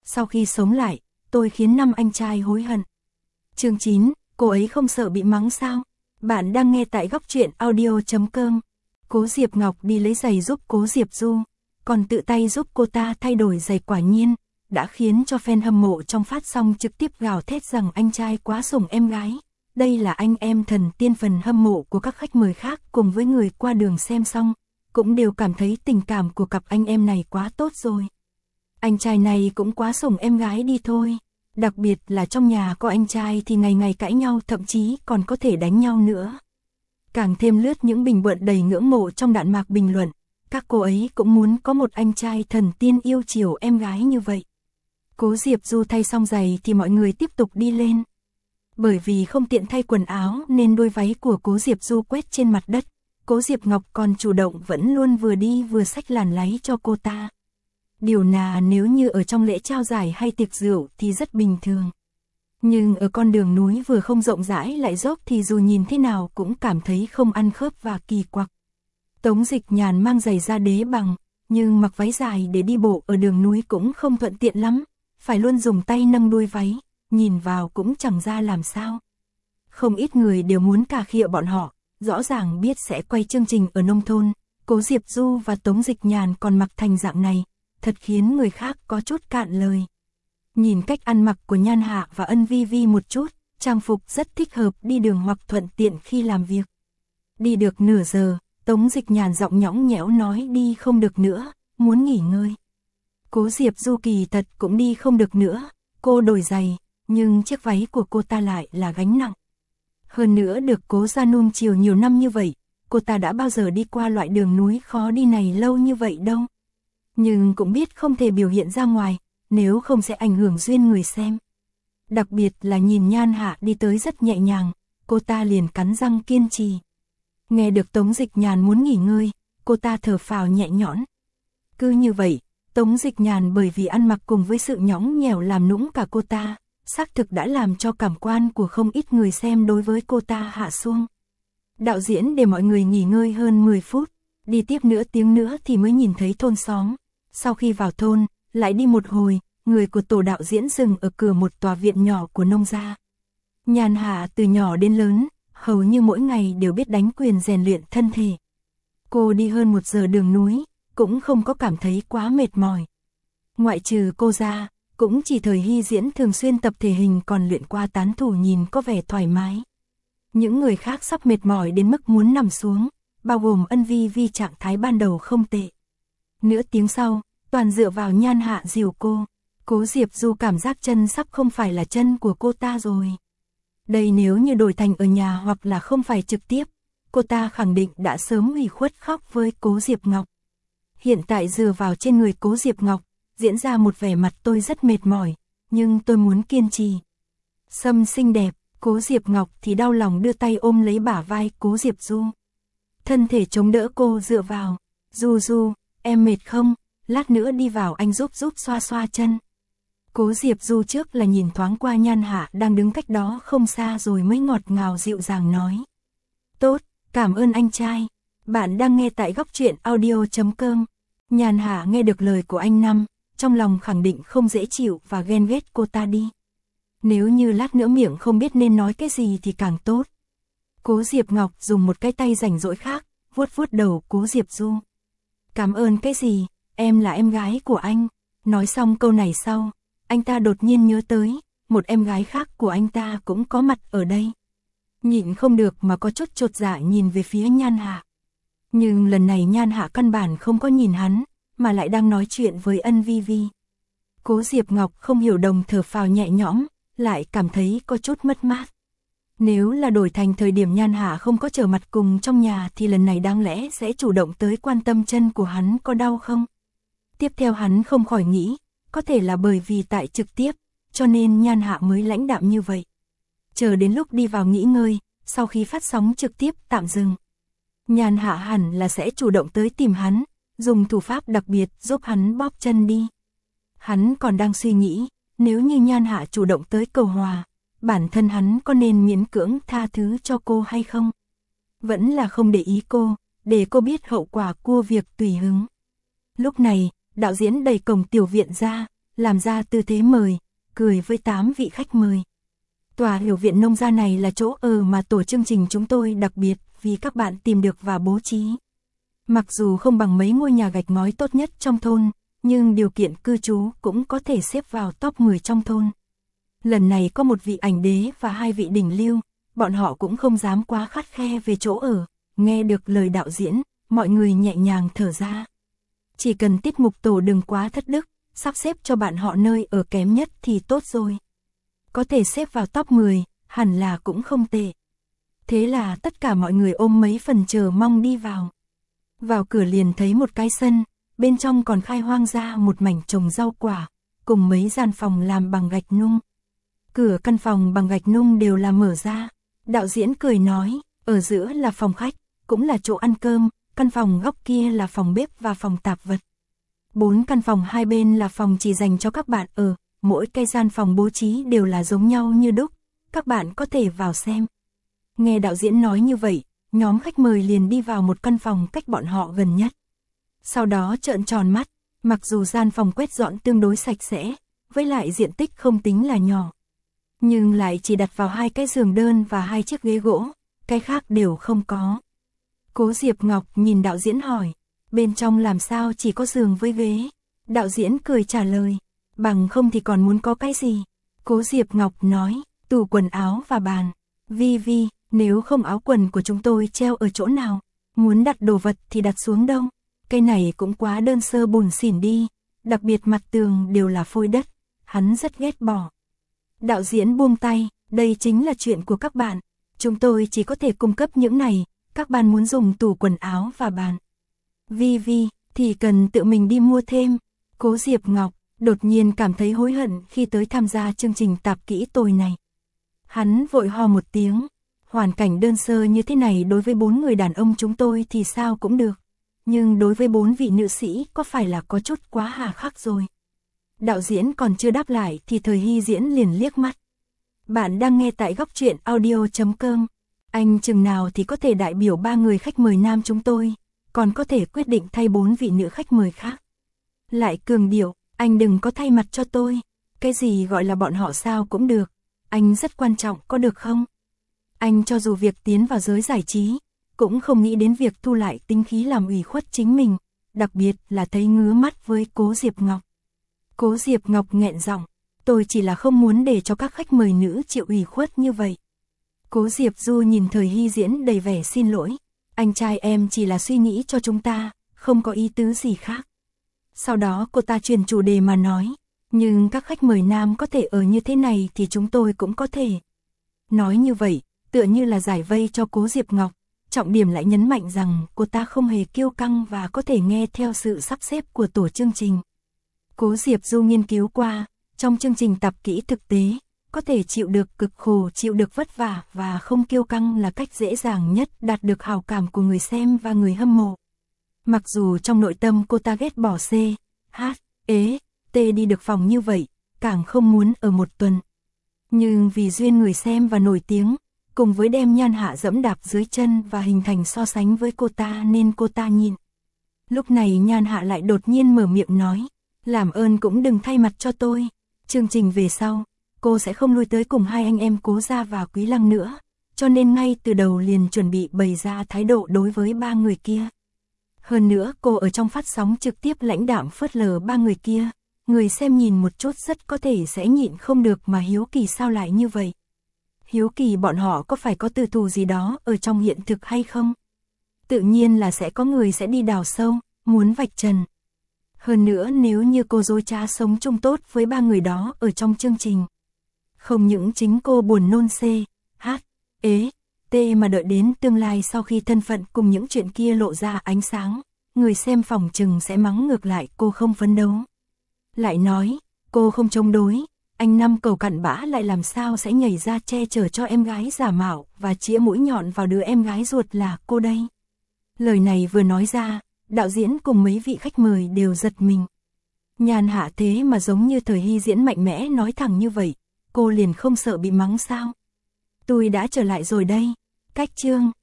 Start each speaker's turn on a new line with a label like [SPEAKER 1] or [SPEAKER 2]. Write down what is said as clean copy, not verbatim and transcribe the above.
[SPEAKER 1] sau khi sống lại, tôi khiến 5 anh trai hối hận. Chương 9, cô ấy không sợ bị mắng sao? Bạn đang nghe tại góc truyện audio.com. Cố Diệp Ngọc đi lấy giày giúp Cố Diệp Du, còn tự tay giúp cô ta thay đổi giày, quả nhiên đã khiến cho fan hâm mộ trong phát sóng trực tiếp gào thét rằng anh trai quá sủng em gái. Đây là anh em thần tiên. Phần hâm mộ của các khách mời khác cùng với người qua đường xem xong, cũng đều cảm thấy tình cảm của cặp anh em này quá tốt rồi. Anh trai này cũng quá sủng em gái đi thôi. Đặc biệt là trong nhà có anh trai thì ngày ngày cãi nhau, thậm chí còn có thể đánh nhau nữa. Càng thêm lướt những bình luận đầy ngưỡng mộ trong đạn mạc bình luận, các cô ấy cũng muốn có một anh trai thần tiên yêu chiều em gái như vậy. Cố Diệp Du thay xong giày thì mọi người tiếp tục đi lên. Bởi vì không tiện thay quần áo nên đôi váy của Cố Diệp Du quét trên mặt đất. Cố Diệp Ngọc còn chủ động vẫn luôn vừa đi vừa xách làn váy cho cô ta. Điều là nếu như ở trong lễ trao giải hay tiệc rượu thì rất bình thường. Nhưng ở con đường núi vừa không rộng rãi lại dốc thì dù nhìn thế nào cũng cảm thấy không ăn khớp và kỳ quặc. Tống Dịch Nhàn mang giày da đế bằng, nhưng mặc váy dài để đi bộ ở đường núi cũng không thuận tiện lắm, phải luôn dùng tay nâng đuôi váy, nhìn vào cũng chẳng ra làm sao. Không ít người đều muốn cà khịa bọn họ, rõ ràng biết sẽ quay chương trình ở nông thôn, Cố Diệp Du và Tống Dịch Nhàn còn mặc thành dạng này, thật khiến người khác có chút cạn lời. Nhìn cách ăn mặc của Nhan Hạ và Ân Vi Vi một chút, trang phục rất thích hợp đi đường hoặc thuận tiện khi làm việc. Đi được nửa giờ, Tống Dịch Nhàn giọng nhõng nhẽo nói đi không được nữa, muốn nghỉ ngơi. Cố Diệp Du kỳ thật cũng đi không được nữa, cô đổi giày, nhưng chiếc váy của cô ta lại là gánh nặng. Hơn nữa được Cố gia nuông chiều nhiều năm như vậy, cô ta đã bao giờ đi qua loại đường núi khó đi này lâu như vậy đâu. Nhưng cũng biết không thể biểu hiện ra ngoài, nếu không sẽ ảnh hưởng duyên người xem. Đặc biệt là nhìn Nhan Hạ đi tới rất nhẹ nhàng, cô ta liền cắn răng kiên trì. Nghe được Tống Dịch Nhàn muốn nghỉ ngơi, cô ta thở phào nhẹ nhõm. Cứ như vậy, Tống Dịch Nhàn bởi vì ăn mặc cùng với sự nhõng nhẽo làm nũng cả cô ta, xác thực đã làm cho cảm quan của không ít người xem đối với cô ta hạ xuống. Đạo diễn để mọi người nghỉ ngơi hơn 10 phút, đi tiếp nửa tiếng nữa thì mới nhìn thấy thôn xóm. Sau khi vào thôn, lại đi một hồi, người của tổ đạo diễn dừng ở cửa một tòa viện nhỏ của nông gia. Nhan Hạ từ nhỏ đến lớn, hầu như mỗi ngày đều biết đánh quyền rèn luyện thân thể. Cô đi hơn 1 giờ đường núi, cũng không có cảm thấy quá mệt mỏi. Ngoại trừ cô ra, cũng chỉ Thời Hy Diễn thường xuyên tập thể hình còn luyện qua tán thủ nhìn có vẻ thoải mái. Những người khác sắp mệt mỏi đến mức muốn nằm xuống, bao gồm Ân Vi Vi trạng thái ban đầu không tệ. Nửa tiếng sau, toàn dựa vào Nhan Hạ dìu cô. Cố Diệp Du cảm giác chân sắp không phải là chân của cô ta rồi. Đây nếu như đổi thành ở nhà hoặc là không phải trực tiếp, cô ta khẳng định đã sớm ủy khuất khóc với Cố Diệp Ngọc. Hiện tại dựa vào trên người Cố Diệp Ngọc, diễn ra một vẻ mặt tôi rất mệt mỏi, nhưng tôi muốn kiên trì. Sâm xinh đẹp, Cố Diệp Ngọc thì đau lòng đưa tay ôm lấy bả vai Cố Diệp Du. Thân thể chống đỡ cô dựa vào. Du Du, em mệt không? Lát nữa đi vào anh giúp xoa xoa chân. Cố Diệp Du trước là nhìn thoáng qua Nhan Hạ đang đứng cách đó không xa rồi mới ngọt ngào dịu dàng nói. Tốt, cảm ơn anh trai. Bạn đang nghe tại góc truyện audio.com. Nhan Hạ nghe được lời của anh Năm, trong lòng khẳng định không dễ chịu và ghen ghét cô ta đi. Nếu như lát nữa miệng không biết nên nói cái gì thì càng tốt. Cố Diệp Ngọc dùng một cái tay rảnh rỗi khác, vuốt vuốt đầu Cố Diệp Du. Cảm ơn cái gì, em là em gái của anh. Nói xong câu này sau, anh ta đột nhiên nhớ tới, một em gái khác của anh ta cũng có mặt ở đây. Nhịn không được mà có chút chột dạ nhìn về phía Nhan Hạ. Nhưng lần này Nhan Hạ căn bản không có nhìn hắn, mà lại đang nói chuyện với Ân Vi Vi. Cố Diệp Ngọc không hiểu đồng thở phào nhẹ nhõm, lại cảm thấy có chút mất mát. Nếu là đổi thành thời điểm Nhan Hạ không có trở mặt cùng trong nhà thì lần này đáng lẽ sẽ chủ động tới quan tâm chân của hắn có đau không. Tiếp theo hắn không khỏi nghĩ, có thể là bởi vì tại trực tiếp, cho nên Nhan Hạ mới lãnh đạm như vậy. Chờ đến lúc đi vào nghỉ ngơi, sau khi phát sóng trực tiếp tạm dừng, Nhan Hạ hẳn là sẽ chủ động tới tìm hắn, dùng thủ pháp đặc biệt giúp hắn bóp chân đi. Hắn còn đang suy nghĩ, nếu như Nhan Hạ chủ động tới cầu hòa, bản thân hắn có nên miễn cưỡng tha thứ cho cô hay không? Vẫn là không để ý cô, để cô biết hậu quả của việc tùy hứng. Lúc này, đạo diễn đẩy cổng tiểu viện ra, làm ra tư thế mời, cười với 8 vị khách mời. Tòa hiểu viện nông gia này là chỗ ở mà tổ chương trình chúng tôi đặc biệt vì các bạn tìm được và bố trí. Mặc dù không bằng mấy ngôi nhà gạch ngói tốt nhất trong thôn, nhưng điều kiện cư trú cũng có thể xếp vào top 10 trong thôn. Lần này có một vị ảnh đế và 2 vị đỉnh lưu, bọn họ cũng không dám quá khắt khe về chỗ ở, nghe được lời đạo diễn, mọi người nhẹ nhàng thở ra. Chỉ cần tiết mục tổ đừng quá thất đức, sắp xếp cho bạn họ nơi ở kém nhất thì tốt rồi. Có thể xếp vào top 10, hẳn là cũng không tệ. Thế là tất cả mọi người ôm mấy phần chờ mong đi vào. Vào cửa liền thấy một cái sân, bên trong còn khai hoang ra một mảnh trồng rau quả, cùng mấy gian phòng làm bằng gạch nung. Cửa căn phòng bằng gạch nung đều là mở ra. Đạo diễn cười nói, ở giữa là phòng khách, cũng là chỗ ăn cơm, căn phòng góc kia là phòng bếp và phòng tạp vật. 4 căn phòng hai bên là phòng chỉ dành cho các bạn ở, mỗi cái gian phòng bố trí đều là giống nhau như đúc, các bạn có thể vào xem. Nghe đạo diễn nói như vậy, nhóm khách mời liền đi vào một căn phòng cách bọn họ gần nhất. Sau đó trợn tròn mắt, mặc dù gian phòng quét dọn tương đối sạch sẽ, với lại diện tích không tính là nhỏ. Nhưng lại chỉ đặt vào 2 cái giường đơn và 2 chiếc ghế gỗ, cái khác đều không có. Cố Diệp Ngọc nhìn đạo diễn hỏi, bên trong làm sao chỉ có giường với ghế? Đạo diễn cười trả lời, bằng không thì còn muốn có cái gì? Cố Diệp Ngọc nói, tủ quần áo và bàn. Vi, nếu không áo quần của chúng tôi treo ở chỗ nào? Muốn đặt đồ vật thì đặt xuống đâu? Cái này cũng quá đơn sơ bùn xỉn đi, đặc biệt mặt tường đều là phôi đất, hắn rất ghét bỏ. Đạo diễn buông tay, đây chính là chuyện của các bạn, chúng tôi chỉ có thể cung cấp những này, các bạn muốn dùng tủ quần áo và bàn. Vi, thì cần tự mình đi mua thêm. Cố Diệp Ngọc đột nhiên cảm thấy hối hận khi tới tham gia chương trình tạp kỹ tồi này. Hắn vội ho một tiếng, hoàn cảnh đơn sơ như thế này đối với 4 người đàn ông chúng tôi thì sao cũng được. Nhưng đối với 4 vị nữ sĩ có phải là có chút quá hà khắc rồi. Đạo diễn còn chưa đáp lại thì Thời Hy Diễn liền liếc mắt. Bạn đang nghe tại góc truyện audio.com. Anh chừng nào thì có thể đại biểu 3 người khách mời nam chúng tôi, còn có thể quyết định thay 4 vị nữ khách mời khác. Lại cường điệu, anh đừng có thay mặt cho tôi. Cái gì gọi là bọn họ sao cũng được. Anh rất quan trọng có được không? Anh cho dù việc tiến vào giới giải trí, cũng không nghĩ đến việc thu lại tính khí làm ủy khuất chính mình, đặc biệt là thấy ngứa mắt với Cố Diệp Ngọc. Cố Diệp Ngọc nghẹn giọng, tôi chỉ là không muốn để cho các khách mời nữ chịu ủy khuất như vậy. Cố Diệp Du nhìn Thời Hy Diễn đầy vẻ xin lỗi, anh trai em chỉ là suy nghĩ cho chúng ta, không có ý tứ gì khác. Sau đó cô ta chuyển chủ đề mà nói, nhưng các khách mời nam có thể ở như thế này thì chúng tôi cũng có thể. Nói như vậy, tựa như là giải vây cho Cố Diệp Ngọc, trọng điểm lại nhấn mạnh rằng cô ta không hề kiêu căng và có thể nghe theo sự sắp xếp của tổ chương trình. Cố Diệp Du nghiên cứu qua, trong chương trình tập kỹ thực tế, có thể chịu được cực khổ, chịu được vất vả và không kiêu căng là cách dễ dàng nhất đạt được hào cảm của người xem và người hâm mộ. Mặc dù trong nội tâm cô ta ghét bỏ C, H, E, T đi được phòng như vậy, càng không muốn ở một tuần. Nhưng vì duyên người xem và nổi tiếng, cùng với đem Nhan Hạ dẫm đạp dưới chân và hình thành so sánh với cô ta nên cô ta nhịn. Lúc này Nhan Hạ lại đột nhiên mở miệng nói, làm ơn cũng đừng thay mặt cho tôi. Chương trình về sau, cô sẽ không lui tới cùng 2 anh em Cố Gia và Quý Lăng nữa, cho nên ngay từ đầu liền chuẩn bị bày ra thái độ đối với 3 người kia. Hơn nữa cô ở trong phát sóng trực tiếp lãnh đạm phớt lờ 3 người kia, người xem nhìn một chút rất có thể sẽ nhịn không được mà hiếu kỳ sao lại như vậy. Hiếu kỳ bọn họ có phải có tư thù gì đó ở trong hiện thực hay không? Tự nhiên là sẽ có người sẽ đi đào sâu, muốn vạch trần. Hơn nữa nếu như cô dối trá sống chung tốt với 3 người đó ở trong chương trình. Không những chính cô buồn nôn C, H, E, T mà đợi đến tương lai sau khi thân phận cùng những chuyện kia lộ ra ánh sáng, người xem phòng chừng sẽ mắng ngược lại cô không phấn đấu. Lại nói, cô không chống đối, anh Năm cầu cặn bã lại làm sao sẽ nhảy ra che chở cho em gái giả mạo và chĩa mũi nhọn vào đứa em gái ruột là cô đây. Lời này vừa nói ra, đạo diễn cùng mấy vị khách mời đều giật mình. Nhan Hạ thế mà giống như Thời Hy Diễn mạnh mẽ nói thẳng như vậy, cô liền không sợ bị mắng sao? Tôi đã trở lại rồi đây. Cách chương